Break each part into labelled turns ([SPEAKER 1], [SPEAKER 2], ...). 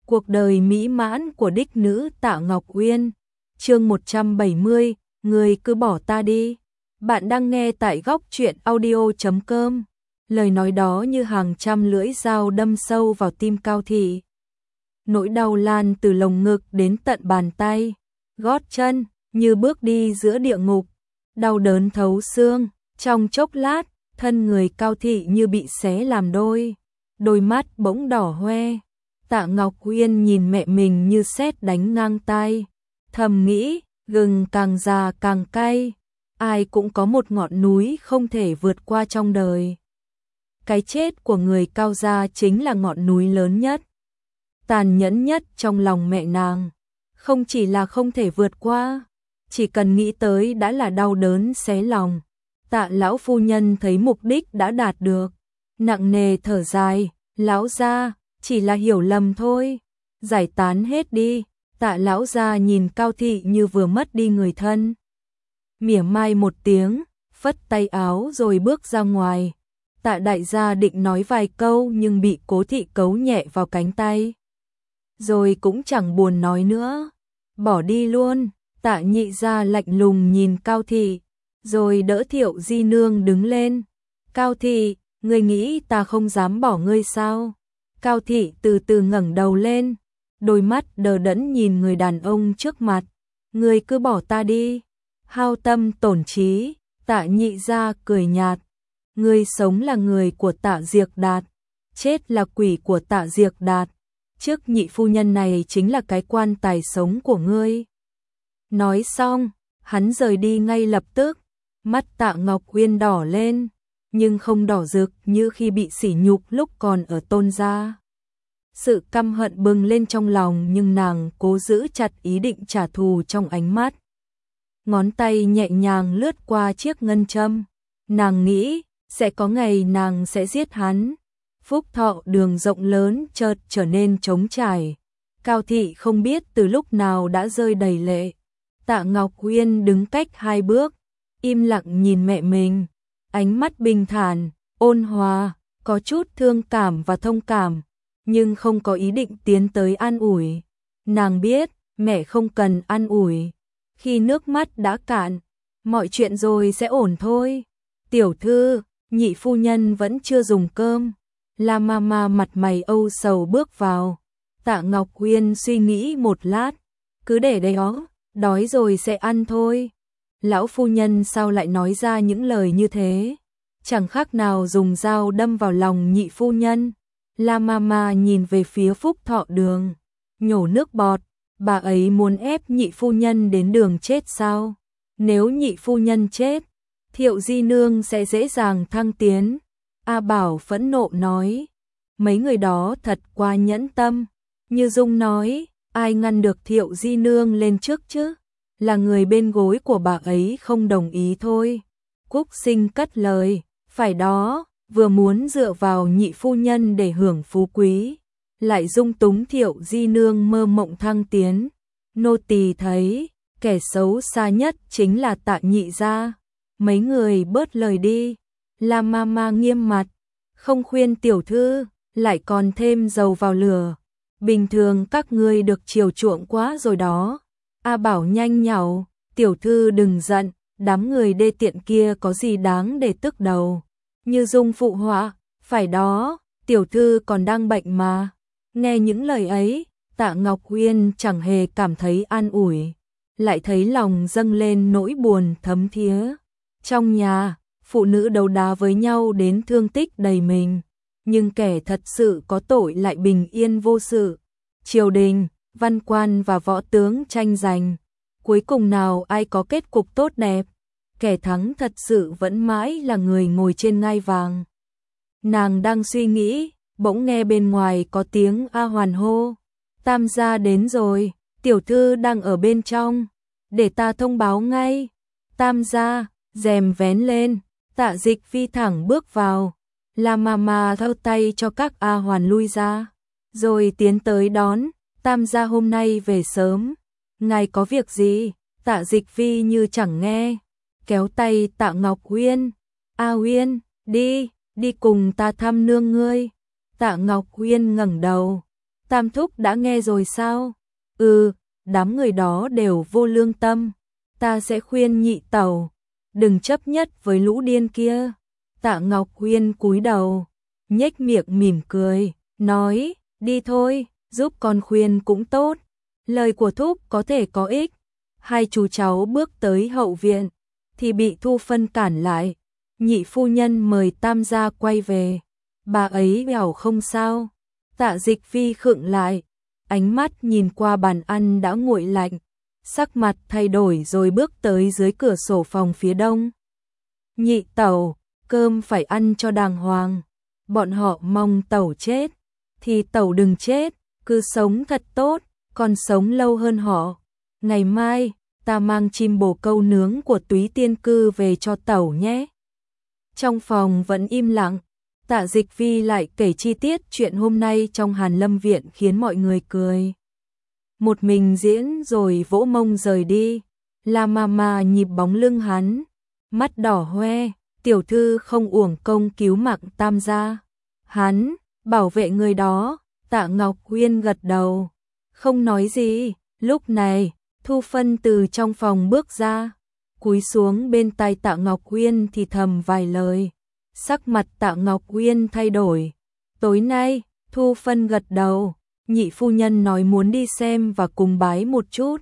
[SPEAKER 1] Cuộc đời mỹ mãn của đích nữ Tạ Ngọc Uyên. Chương 170, người cứ bỏ ta đi. Bạn đang nghe tại góc truyện audio.com. Lời nói đó như hàng trăm lưỡi dao đâm sâu vào tim Cao Thị. Nỗi đau lan từ lồng ngực đến tận bàn tay, gót chân, như bước đi giữa địa ngục. Đau đớn thấu xương, trong chốc lát, thân người Cao Thị như bị xé làm đôi. Đôi mắt bỗng đỏ hoe. Tạ Ngọc Uyên nhìn mẹ mình như sét đánh ngang tai, thầm nghĩ, gừng càng già càng cay, ai cũng có một ngọn núi không thể vượt qua trong đời. Cái chết của người Cao gia chính là ngọn núi lớn nhất, tàn nhẫn nhất trong lòng mẹ nàng, không chỉ là không thể vượt qua, chỉ cần nghĩ tới đã là đau đớn xé lòng. Tạ lão phu nhân thấy mục đích đã đạt được, nặng nề thở dài, lão gia, chỉ là hiểu lầm thôi, giải tán hết đi. Tạ lão gia nhìn Cao Thị như vừa mất đi người thân. Mỉa mai một tiếng, phất tay áo rồi bước ra ngoài. Tạ đại gia định nói vài câu nhưng bị Cố Thị cấu nhẹ vào cánh tay. Rồi cũng chẳng buồn nói nữa, bỏ đi luôn. Tạ nhị gia lạnh lùng nhìn Cao Thị, rồi đỡ Thiệu Di Nương đứng lên. Cao Thị, ngươi nghĩ ta không dám bỏ ngươi sao? Cao Thị từ từ ngẩng đầu lên, đôi mắt đờ đẫn nhìn người đàn ông trước mặt. Ngươi cứ bỏ ta đi, hao tâm tổn trí. Tạ nhị gia cười nhạt. Ngươi sống là người của Tạ Diệc Đạt, chết là quỷ của Tạ Diệc Đạt. Trước nhị phu nhân này chính là cái quan tài sống của ngươi. Nói xong, hắn rời đi ngay lập tức. Mắt Tạ Ngọc Uyên đỏ lên, nhưng không đỏ rực như khi bị sỉ nhục lúc còn ở Tôn gia. Sự căm hận bừng lên trong lòng nhưng nàng cố giữ chặt ý định trả thù trong ánh mắt. Ngón tay nhẹ nhàng lướt qua chiếc ngân châm. Nàng nghĩ, sẽ có ngày nàng sẽ giết hắn. Phúc Thọ đường rộng lớn chợt trở nên trống trải. Cao Thị không biết từ lúc nào đã rơi đầy lệ. Tạ Ngọc Uyên đứng cách 2 bước, im lặng nhìn mẹ mình. Ánh mắt bình thản, ôn hòa, có chút thương cảm và thông cảm, nhưng không có ý định tiến tới an ủi. Nàng biết, mẹ không cần an ủi. Khi nước mắt đã cạn, mọi chuyện rồi sẽ ổn thôi. Tiểu thư, nhị phu nhân vẫn chưa dùng cơm. La Mama mặt mày âu sầu bước vào. Tạ Ngọc Uyên suy nghĩ một lát, cứ để đấy đó, đói rồi sẽ ăn thôi. Lão phu nhân sao lại nói ra những lời như thế? Chẳng khác nào dùng dao đâm vào lòng nhị phu nhân. La Mama nhìn về phía Phúc Thọ đường, nhổ nước bọt. Bà ấy muốn ép nhị phu nhân đến đường chết sao? Nếu nhị phu nhân chết, Thiệu Di Nương sẽ dễ dàng thăng tiến. A Bảo phẫn nộ nói, mấy người đó thật quá nhẫn tâm. Như Dung nói, ai ngăn được Thiệu Di Nương lên trước chứ? Là người bên gối của bà ấy không đồng ý thôi. Cúc Sinh cất lời, phải đó, vừa muốn dựa vào nhị phu nhân để hưởng phú quý, lại dung túng Thiệu Di Nương mơ mộng thăng tiến. Nô tỳ thấy, kẻ xấu xa nhất chính là Tạ nhị gia. Mấy người bớt lời đi. La Mama nghiêm mặt, không khuyên tiểu thư, lại còn thêm dầu vào lửa. Bình thường các ngươi được chiều chuộng quá rồi đó. A Bảo nhanh nhảu, tiểu thư đừng giận, đám người đê tiện kia có gì đáng để tức đầu. Như Dung phụ họa, phải đó, tiểu thư còn đang bệnh mà. Nghe những lời ấy, Tạ Ngọc Uyên chẳng hề cảm thấy an ủi, lại thấy lòng dâng lên nỗi buồn thấm thía. Trong nhà, phụ nữ đấu đá với nhau đến thương tích đầy mình, nhưng kẻ thật sự có tội lại bình yên vô sự. Triều đình, văn quan và võ tướng tranh giành, cuối cùng nào ai có kết cục tốt đẹp? Kẻ thắng thật sự vẫn mãi là người ngồi trên ngai vàng. Nàng đang suy nghĩ, bỗng nghe bên ngoài có tiếng A Hoàn hô, Tam gia đến rồi, tiểu thư đang ở bên trong, để ta thông báo ngay. Tam gia, rèm vén lên, Tạ Dịch Phi thẳng bước vào. La Mama thao tay cho các A Hoàn lui ra, rồi tiến tới đón. Tam gia hôm nay về sớm, ngài có việc gì? Tạ Dịch Phi như chẳng nghe, kéo tay Tạ Ngọc Uyên. A Uyên, đi cùng ta thăm nương ngươi. Tạ Ngọc Uyên ngẩng đầu, Tam thúc đã nghe rồi sao? Ừ, đám người đó đều vô lương tâm. Ta sẽ khuyên nhị tẩu, đừng chấp nhất với lũ điên kia. Tạ Ngọc Uyên cúi đầu, nhếch miệng mỉm cười, nói, đi thôi, giúp con khuyên cũng tốt. Lời của thúc có thể có ích. Hai chú cháu bước tới hậu viện, thì bị Thu Phân cản lại. Nhị phu nhân mời Tam gia quay về. Bà ấy bảo không sao. Tạ Dịch Phi khựng lại, ánh mắt nhìn qua bàn ăn đã nguội lạnh, sắc mặt thay đổi rồi bước tới dưới cửa sổ phòng phía đông. Nhị tẩu, cơm phải ăn cho đàng hoàng. Bọn họ mong tẩu chết, thì tẩu đừng chết, cứ sống thật tốt, còn sống lâu hơn họ. Ngày mai, ta mang chim bồ câu nướng của Túy Tiên Cư về cho tẩu nhé. Trong phòng vẫn im lặng, Tạ Dịch Vi lại kể chi tiết chuyện hôm nay trong Hàn Lâm Viện khiến mọi người cười. Một mình diễn rồi vỗ mông rời đi, La Mama nhịp bóng lưng hắn, mắt đỏ hoe, tiểu thư không uổng công cứu mạng Tam gia. Hắn, bảo vệ người đó, Tạ Ngọc Uyên gật đầu, không nói gì. Lúc này, Thu Phân từ trong phòng bước ra, cúi xuống bên tai Tạ Ngọc Uyên thì thầm vài lời. Sắc mặt Tạ Ngọc Uyên thay đổi. Tối nay, Thu Phân gật đầu, nhị phu nhân nói muốn đi xem và cùng bái một chút.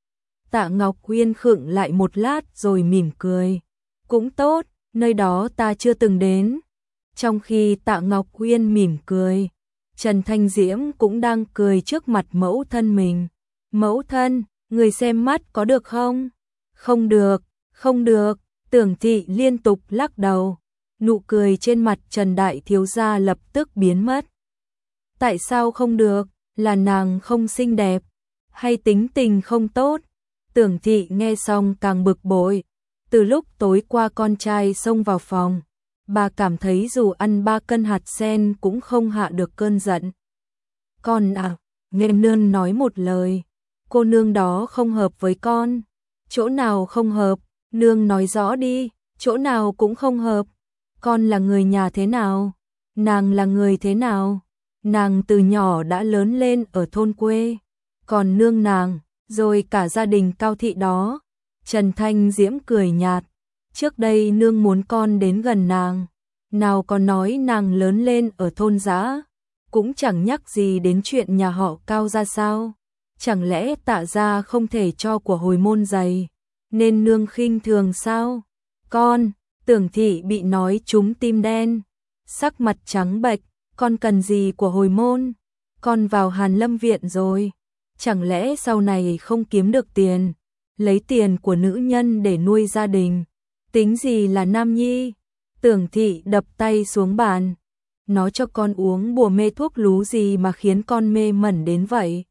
[SPEAKER 1] Tạ Ngọc Uyên khựng lại một lát rồi mỉm cười. Cũng tốt, nơi đó ta chưa từng đến. Trong khi Tạ Ngọc Uyên mỉm cười, Trần Thanh Diễm cũng đang cười trước mặt mẫu thân mình. Mẫu thân, người xem mắt có được không? Không được, không được, Tưởng Thị liên tục lắc đầu. Nụ cười trên mặt Trần Đại thiếu gia lập tức biến mất. Tại sao không được? Là nàng không xinh đẹp, hay tính tình không tốt? Tưởng Thị nghe xong càng bực bội. Từ lúc tối qua con trai xông vào phòng, bà cảm thấy dù ăn 3 cân hạt sen cũng không hạ được cơn giận. Con à, nghe nương nói một lời, cô nương đó không hợp với con. Chỗ nào không hợp, nương nói rõ đi, chỗ nào cũng không hợp. Con là người nhà thế nào? Nàng là người thế nào? Nàng từ nhỏ đã lớn lên ở thôn quê, còn nương nàng, rồi cả gia đình Cao Thị đó. Trần Thanh Diễm cười nhạt, trước đây nương muốn con đến gần nàng, nào có nói nàng lớn lên ở thôn dã, cũng chẳng nhắc gì đến chuyện nhà họ Cao ra sao. Chẳng lẽ Tạ gia không thể cho của hồi môn dày, nên nương khinh thường sao? Con, Tưởng Thị bị nói trúng tim đen, sắc mặt trắng bệch, con cần gì của hồi môn? Con vào Hàn Lâm Viện rồi, chẳng lẽ sau này không kiếm được tiền, lấy tiền của nữ nhân để nuôi gia đình, tính gì là nam nhi? Tưởng Thị đập tay xuống bàn, nó cho con uống bùa mê thuốc lú gì mà khiến con mê mẩn đến vậy?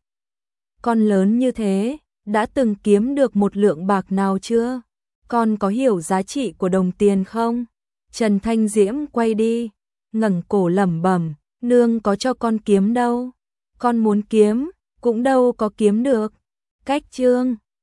[SPEAKER 1] Con lớn như thế, đã từng kiếm được một lượng bạc nào chưa? Con có hiểu giá trị của đồng tiền không? Trần Thanh Diễm quay đi, ngẩng cổ lẩm bẩm, nương có cho con kiếm đâu. Con muốn kiếm, cũng đâu có kiếm được. Cách chương